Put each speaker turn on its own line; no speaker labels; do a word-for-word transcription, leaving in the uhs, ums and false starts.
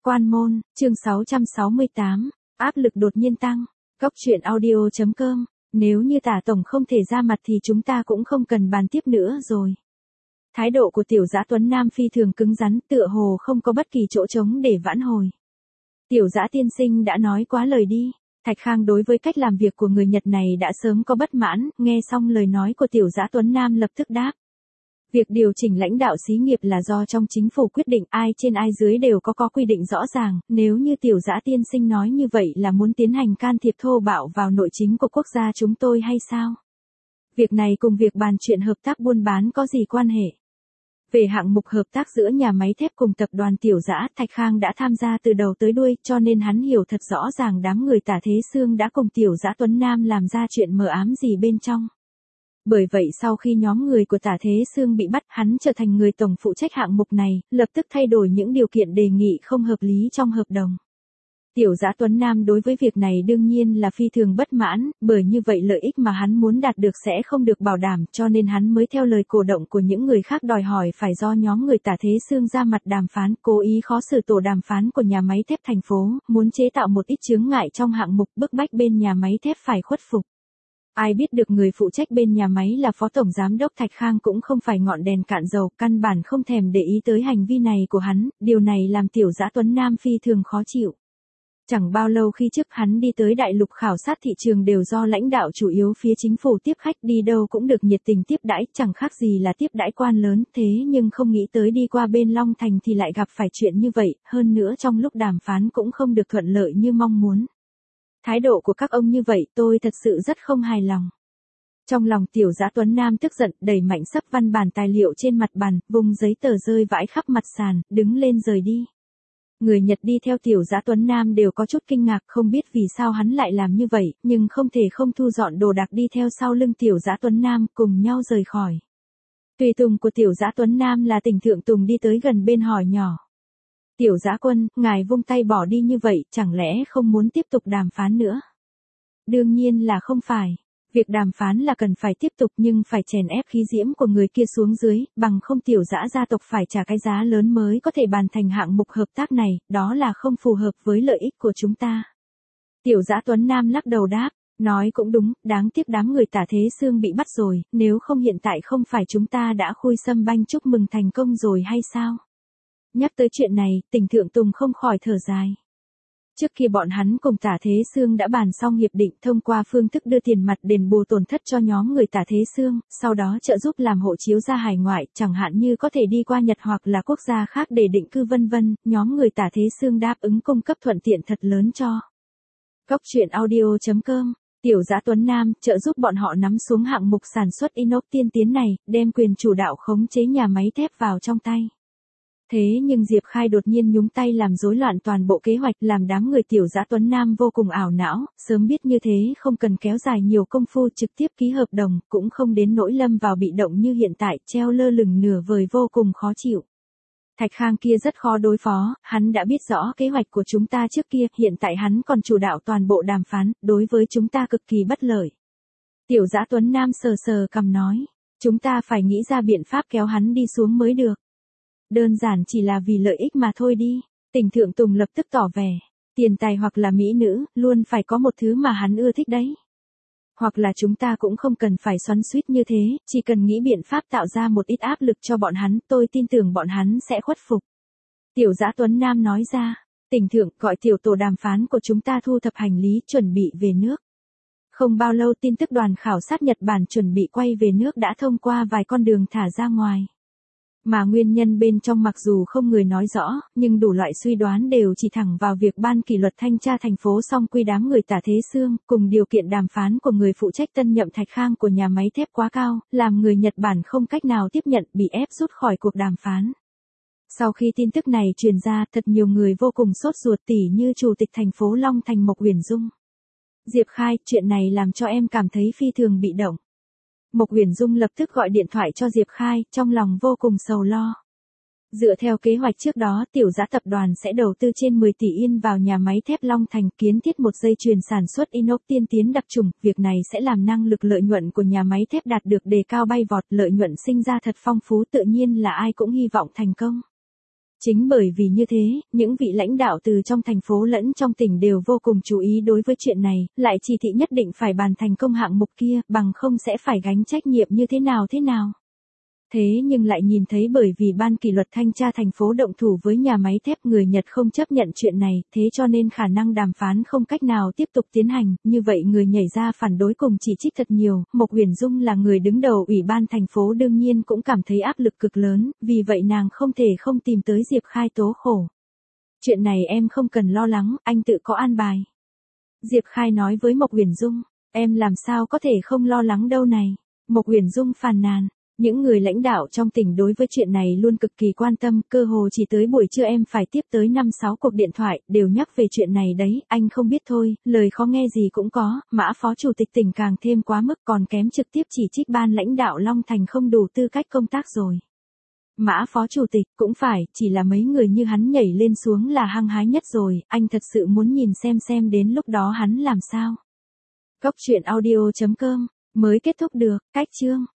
Quan môn, chương sáu trăm sáu mươi tám, áp lực đột nhiên tăng. Cóc truyện audio chấm com, nếu như Tả tổng không thể ra mặt thì chúng ta cũng không cần bàn tiếp nữa rồi. Thái độ của Tiểu Dã Tuấn Nam phi thường cứng rắn, tựa hồ không có bất kỳ chỗ trống để vãn hồi. Tiểu Dã tiên sinh đã nói quá lời đi. Thạch Khang đối với cách làm việc của người Nhật này đã sớm có bất mãn, nghe xong lời nói của Tiểu Dã Tuấn Nam lập tức đáp. Việc điều chỉnh lãnh đạo xí nghiệp là do trong chính phủ quyết định, ai trên ai dưới đều có có quy định rõ ràng, nếu như Tiểu Dã tiên sinh nói như vậy là muốn tiến hành can thiệp thô bạo vào nội chính của quốc gia chúng tôi hay sao? Việc này cùng việc bàn chuyện hợp tác buôn bán có gì quan hệ? Về hạng mục hợp tác giữa nhà máy thép cùng tập đoàn Tiểu Dã, Thạch Khang đã tham gia từ đầu tới đuôi, cho nên hắn hiểu thật rõ ràng đám người Tả Thế Xương đã cùng Tiểu Dã Tuấn Nam làm ra chuyện mờ ám gì bên trong. Bởi vậy sau khi nhóm người của Tả Thế Xương bị bắt, hắn trở thành người tổng phụ trách hạng mục này, lập tức thay đổi những điều kiện đề nghị không hợp lý trong hợp đồng. Tiểu Dã Tuấn Nam đối với việc này đương nhiên là phi thường bất mãn, bởi như vậy lợi ích mà hắn muốn đạt được sẽ không được bảo đảm, cho nên hắn mới theo lời cổ động của những người khác đòi hỏi phải do nhóm người Tả Thế Xương ra mặt đàm phán, cố ý khó xử tổ đàm phán của nhà máy thép thành phố, muốn chế tạo một ít chướng ngại trong hạng mục, bức bách bên nhà máy thép phải khuất phục. Ai biết được người phụ trách bên nhà máy là Phó Tổng Giám đốc Thạch Khang cũng không phải ngọn đèn cạn dầu, căn bản không thèm để ý tới hành vi này của hắn, điều này làm Tiểu Dã Tuấn Nam phi thường khó chịu. Chẳng bao lâu khi trước hắn đi tới đại lục khảo sát thị trường đều do lãnh đạo chủ yếu phía chính phủ tiếp khách, đi đâu cũng được nhiệt tình tiếp đãi, chẳng khác gì là tiếp đãi quan lớn, thế nhưng không nghĩ tới đi qua bên Long Thành thì lại gặp phải chuyện như vậy, hơn nữa trong lúc đàm phán cũng không được thuận lợi như mong muốn. Thái độ của các ông như vậy tôi thật sự rất không hài lòng. Trong lòng Tiểu Dã Tuấn Nam tức giận, đẩy mạnh sấp văn bản tài liệu trên mặt bàn, vùng giấy tờ rơi vãi khắp mặt sàn, đứng lên rời đi. Người Nhật đi theo Tiểu Dã Tuấn Nam đều có chút kinh ngạc, không biết vì sao hắn lại làm như vậy, nhưng không thể không thu dọn đồ đạc đi theo sau lưng Tiểu Dã Tuấn Nam, cùng nhau rời khỏi. Tùy tùng của Tiểu Dã Tuấn Nam là Tỉnh Thượng Tùng đi tới gần bên hỏi nhỏ. Tiểu Dã quân, ngài vung tay bỏ đi như vậy, chẳng lẽ không muốn tiếp tục đàm phán nữa? Đương nhiên là không phải. Việc đàm phán là cần phải tiếp tục nhưng phải chèn ép khí diễm của người kia xuống dưới, bằng không Tiểu Dã gia tộc phải trả cái giá lớn mới có thể bàn thành hạng mục hợp tác này, đó là không phù hợp với lợi ích của chúng ta. Tiểu Dã Tuấn Nam lắc đầu đáp, nói cũng đúng, đáng tiếc đám người Tả Thế Xương bị bắt rồi, nếu không hiện tại không phải chúng ta đã khui sâm banh chúc mừng thành công rồi hay sao? Nhắc tới chuyện này, Tỉnh Thượng Tùng không khỏi thở dài. Trước khi bọn hắn cùng Tả Thế Xương đã bàn xong hiệp định thông qua phương thức đưa tiền mặt đền bù tổn thất cho nhóm người Tả Thế Xương, sau đó trợ giúp làm hộ chiếu ra hải ngoại, chẳng hạn như có thể đi qua Nhật hoặc là quốc gia khác để định cư vân vân, nhóm người Tả Thế Xương đáp ứng cung cấp thuận tiện thật lớn cho. Cóc truyện audio chấm com, Tiểu Dã Tuấn Nam trợ giúp bọn họ nắm xuống hạng mục sản xuất inox tiên tiến này, đem quyền chủ đạo khống chế nhà máy thép vào trong tay. Thế nhưng Diệp Khai đột nhiên nhúng tay làm rối loạn toàn bộ kế hoạch, làm đám người Tiểu Dã Tuấn Nam vô cùng ảo não, sớm biết như thế không cần kéo dài nhiều công phu trực tiếp ký hợp đồng, cũng không đến nỗi lâm vào bị động như hiện tại, treo lơ lửng nửa vời vô cùng khó chịu. Thạch Khang kia rất khó đối phó, hắn đã biết rõ kế hoạch của chúng ta trước kia, hiện tại hắn còn chủ đạo toàn bộ đàm phán, đối với chúng ta cực kỳ bất lợi. Tiểu Dã Tuấn Nam sờ sờ cằm nói, chúng ta phải nghĩ ra biện pháp kéo hắn đi xuống mới được. Đơn giản chỉ là vì lợi ích mà thôi đi. Tỉnh Thượng Tùng lập tức tỏ vẻ, tiền tài hoặc là mỹ nữ, luôn phải có một thứ mà hắn ưa thích đấy. Hoặc là chúng ta cũng không cần phải xoắn xuýt như thế, chỉ cần nghĩ biện pháp tạo ra một ít áp lực cho bọn hắn, tôi tin tưởng bọn hắn sẽ khuất phục. Tiểu Dã Tuấn Nam nói ra, Tỉnh Thượng gọi tiểu tổ đàm phán của chúng ta thu thập hành lý chuẩn bị về nước. Không bao lâu tin tức đoàn khảo sát Nhật Bản chuẩn bị quay về nước đã thông qua vài con đường thả ra ngoài. Mà nguyên nhân bên trong mặc dù không người nói rõ, nhưng đủ loại suy đoán đều chỉ thẳng vào việc ban kỷ luật thanh tra thành phố song quy đám người Tả Thế Xương, cùng điều kiện đàm phán của người phụ trách tân nhậm Thạch Khang của nhà máy thép quá cao, làm người Nhật Bản không cách nào tiếp nhận, bị ép rút khỏi cuộc đàm phán. Sau khi tin tức này truyền ra, thật nhiều người vô cùng sốt ruột, tỉ như Chủ tịch thành phố Long Thành Mộc Uyển Dung. Diệp Khai, chuyện này làm cho em cảm thấy phi thường bị động. Mộc Uyển Dung lập tức gọi điện thoại cho Diệp Khai, trong lòng vô cùng sầu lo. Dựa theo kế hoạch trước đó, Tiểu Dã tập đoàn sẽ đầu tư trên mười tỷ yên vào nhà máy thép Long Thành, kiến thiết một dây chuyền sản xuất inox tiên tiến đặc trùng, việc này sẽ làm năng lực lợi nhuận của nhà máy thép đạt được đề cao bay vọt, lợi nhuận sinh ra thật phong phú, tự nhiên là ai cũng hy vọng thành công. Chính bởi vì như thế, những vị lãnh đạo từ trong thành phố lẫn trong tỉnh đều vô cùng chú ý đối với chuyện này, lại chỉ thị nhất định phải bàn thành công hạng mục kia, bằng không sẽ phải gánh trách nhiệm như thế nào thế nào. Thế nhưng lại nhìn thấy bởi vì ban kỷ luật thanh tra thành phố động thủ với nhà máy thép người Nhật không chấp nhận chuyện này, thế cho nên khả năng đàm phán không cách nào tiếp tục tiến hành, như vậy người nhảy ra phản đối cùng chỉ trích thật nhiều, Mộc Uyển Dung là người đứng đầu ủy ban thành phố đương nhiên cũng cảm thấy áp lực cực lớn, vì vậy nàng không thể không tìm tới Diệp Khai tố khổ. Chuyện này em không cần lo lắng, anh tự có an bài. Diệp Khai nói với Mộc Uyển Dung, em làm sao có thể không lo lắng đâu này. Mộc Uyển Dung phàn nàn. Những người lãnh đạo trong tỉnh đối với chuyện này luôn cực kỳ quan tâm, cơ hồ chỉ tới buổi trưa em phải tiếp tới năm sáu cuộc điện thoại, đều nhắc về chuyện này đấy, anh không biết thôi, lời khó nghe gì cũng có, Mã Phó Chủ tịch tỉnh càng thêm quá mức còn kém trực tiếp chỉ trích ban lãnh đạo Long Thành không đủ tư cách công tác rồi. Mã Phó Chủ tịch, cũng phải, chỉ là mấy người như hắn nhảy lên xuống là hăng hái nhất rồi, anh thật sự muốn nhìn xem xem đến lúc đó hắn làm sao. Cốc truyện audio chấm com, mới kết thúc được, cách chương.